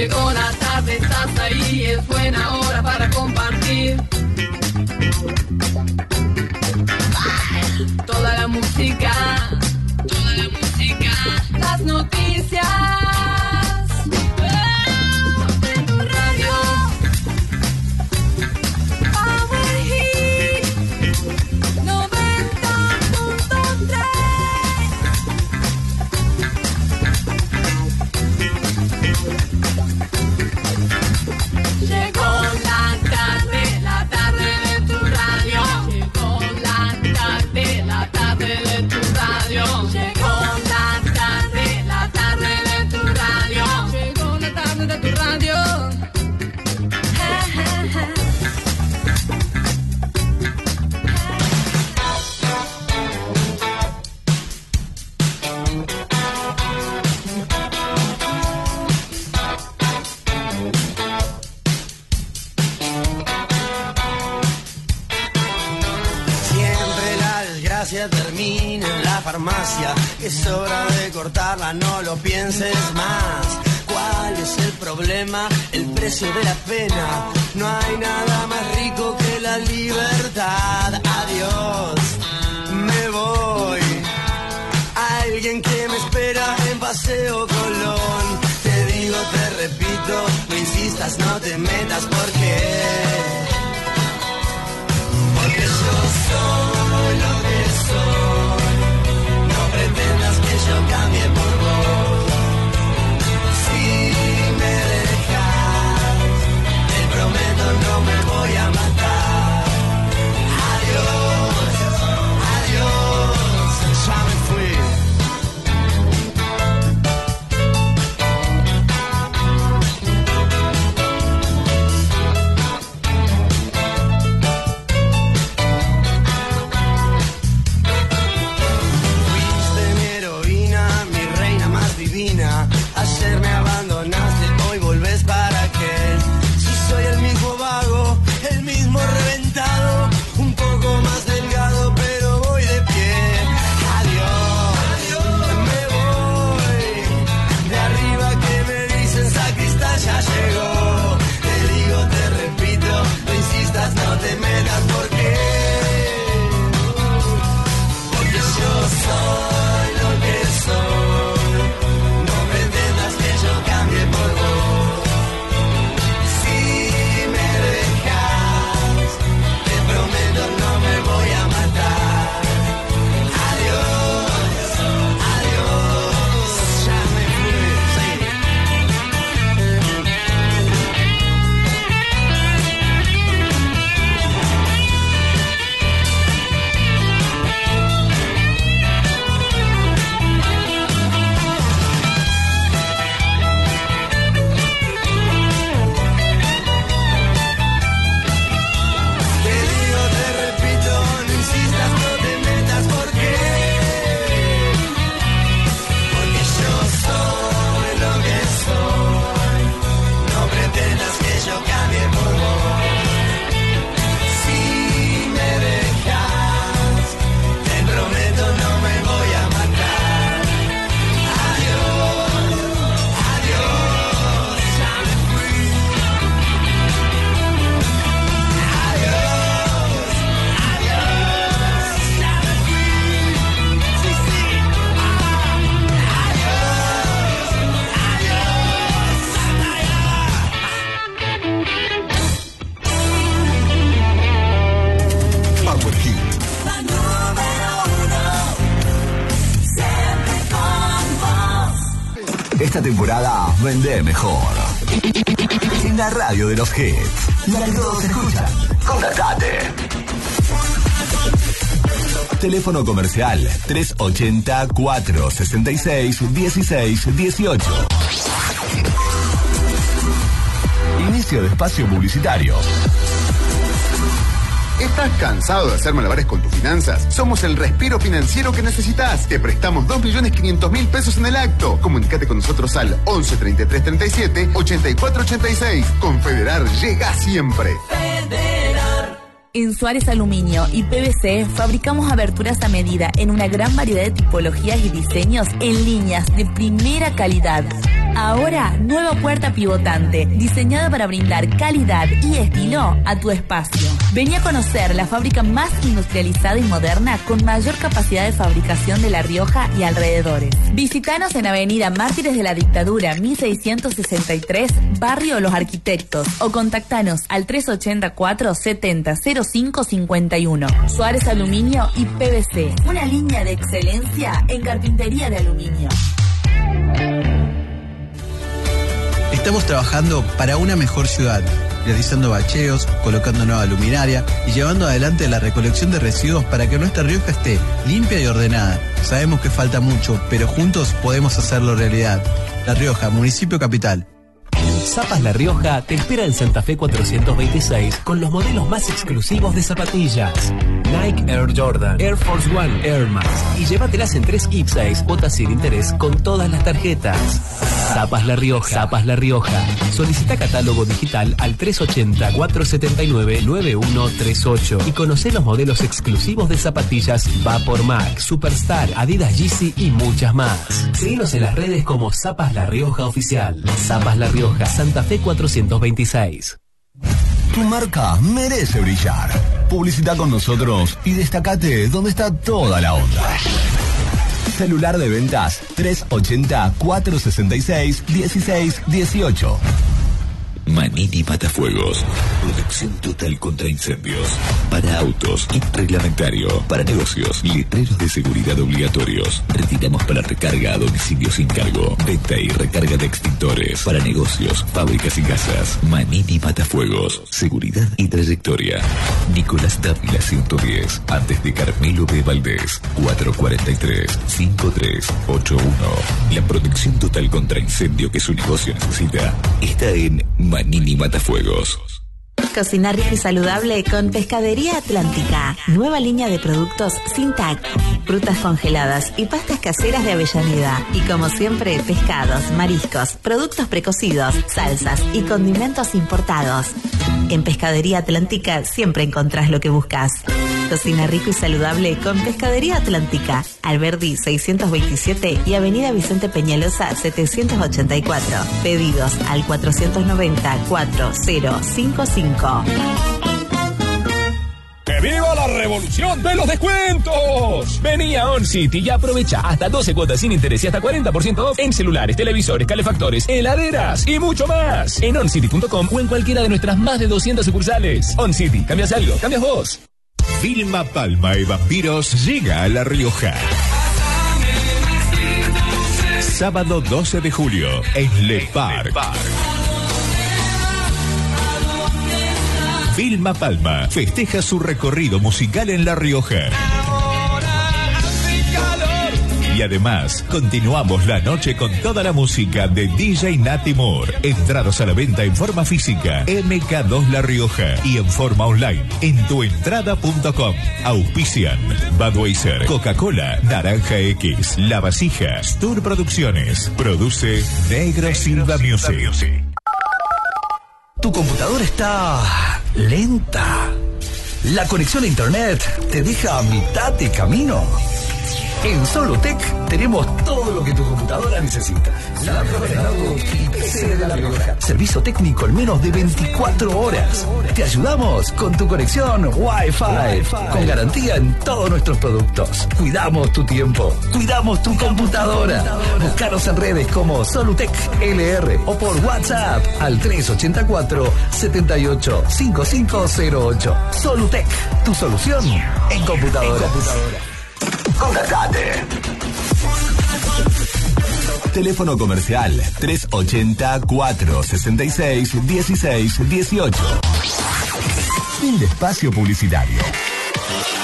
Llegó la tarde, estás ahí, es buena hora para compartir. Toda la música, las noticias. Radio Power Hit 90.3. Llegó la tarde de tu radio. Llegó la tarde de tu radio. Llegó la tarde de tu radio. Llegó la tarde de tu radio. Termina en la farmacia, es hora de cortarla, no lo pienses más. ¿Cuál es el problema? El precio de la pena. No hay nada más rico que la libertad. Adiós, me voy. Alguien que me espera en Paseo Colón. Te digo, te repito, no insistas, no te metas, porque yo soy lo que soy. No pretendas que yo cambie por vos. Si me dejas, te prometo no me voy a matar. Adiós, adiós, ya me fui. Ayer me abandonaste, hoy volvés, ¿para qué? Si soy el mismo vago, el mismo reventado, un poco más delgado, pero voy de pie. Adiós, adiós, me voy. De arriba que me dicen sacristán ya llegó. Te digo, te repito, no insistas, no te metas, porque yo soy lo que soy. Cambie por vos. Si me dejas, te prometo no me voy a matar. Adiós, adiós, ya me fui. Esta temporada vende mejor. En la radio de los hits, la que todos escuchan. Contactate. Teléfono comercial 380-466-1618. Inicio de espacio publicitario. ¿Estás cansado de hacer malabares con tus finanzas? Somos el respiro financiero que necesitas. Te prestamos 2.500.000 pesos en el acto. Comunicate con nosotros al 11 33 37 84 86. Confederar llega siempre. Federar. En Suárez Aluminio y PVC fabricamos aberturas a medida en una gran variedad de tipologías y diseños en líneas de primera calidad. Ahora, nueva puerta pivotante, diseñada para brindar calidad y estilo a tu espacio. Vení a conocer la fábrica más industrializada y moderna con mayor capacidad de fabricación de La Rioja y alrededores. Visítanos en Avenida Mártires de la Dictadura, 1663, Barrio Los Arquitectos, o contactanos al 384 70 05 51. Suárez Aluminio y PVC, una línea de excelencia en carpintería de aluminio. Estamos trabajando para una mejor ciudad, realizando bacheos, colocando nueva luminaria y llevando adelante la recolección de residuos para que nuestra Rioja esté limpia y ordenada. Sabemos que falta mucho, pero juntos podemos hacerlo realidad. La Rioja, municipio capital. Zapas La Rioja te espera en Santa Fe 426 con los modelos más exclusivos de zapatillas. Nike Air Jordan, Air Force One, Air Max. Y llévatelas en 3 IPSAs, cuotas sin interés con todas las tarjetas. Zapas La Rioja. Zapas La Rioja. Solicita catálogo digital al 380-479-9138 y conoce los modelos exclusivos de zapatillas Vapor Max, Superstar, Adidas Yeezy y muchas más. Síguenos en las redes como Zapas La Rioja Oficial. Zapas La Rioja, Santa Fe 426. Tu marca merece brillar. Publicita con nosotros y destacate donde está toda la onda. Celular de ventas 380-466-1618. Manini Matafuegos. Protección total contra incendios. Para autos, kit reglamentario. Para negocios, letreros de seguridad obligatorios. Retiramos para recarga a domicilio sin cargo. Venta y recarga de extintores. Para negocios, fábricas y casas. Manini Matafuegos. Seguridad y trayectoria. Nicolás Dávila 110. Antes de Carmelo B. Valdés. 443-5381. La protección total contra incendio que su negocio necesita está en Manini Matafuegos. Cocinar rico y saludable con Pescadería Atlántica. Nueva línea de productos sin TAC. Frutas congeladas y pastas caseras de Avellaneda. Y como siempre, pescados, mariscos, productos precocidos, salsas y condimentos importados. En Pescadería Atlántica siempre encontrás lo que buscas. Cocina rico y saludable con Pescadería Atlántica. Alberdi 627 y Avenida Vicente Peñalosa 784. Pedidos al 490-4055. ¡Que viva la revolución de los descuentos! Vení a OnCity y aprovecha hasta 12 cuotas sin interés y hasta 40% off en celulares, televisores, calefactores, heladeras y mucho más. En oncity.com o en cualquiera de nuestras más de 200 sucursales. OnCity, cambias algo, cambias vos. Vilma Palma y Vampiros llega a La Rioja. Sábado 12 de julio en Le Parc. Vilma Palma festeja su recorrido musical en La Rioja. Y además, continuamos la noche con toda la música de DJ Nati Moore. Entradas a la venta en forma física, MK2 La Rioja, y en forma online, en tuentrada.com. Auspician Budweiser, Coca-Cola, Naranja X, La Vasija, Stur Producciones. Produce Negro Silva Music. Tu computadora está lenta. La conexión a internet te deja a mitad de camino. En Solutec tenemos todo lo que tu computadora necesita. Laptop, teclado y PC de La Rioja. Servicio técnico en menos de 24 horas. Te ayudamos con tu conexión Wi-Fi. Con garantía en todos nuestros productos. Cuidamos tu tiempo. Cuidamos tu computadora. Búscanos en redes como Solutec LR o por WhatsApp al 384-785508. Solutec, tu solución en computadora. Contactate. Teléfono comercial 380-466-1618. Fin de espacio publicitario.